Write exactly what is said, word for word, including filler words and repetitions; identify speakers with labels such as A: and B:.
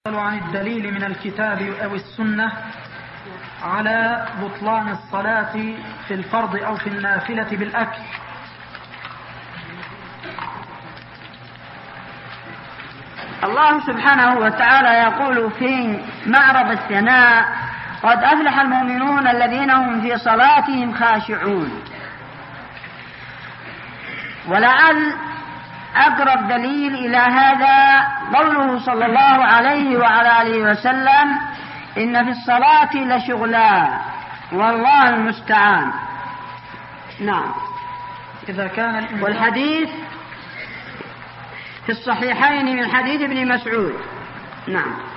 A: عن الدليل من الكتاب أو السنة على بطلان الصلاة في الفرض أو في النافلة بالأكل.
B: الله سبحانه وتعالى يقول في معرض الثناء: قد أفلح المؤمنون الذين هم في صلاتهم خاشعون. ولعل أقرب دليل إلى هذا قوله صلى الله عليه وعلى آله وسلم: إن في الصلاة لشغلا والله المستعان. نعم.
A: إذا كان
B: والحديث في الصحيحين من حديث ابن مسعود. نعم.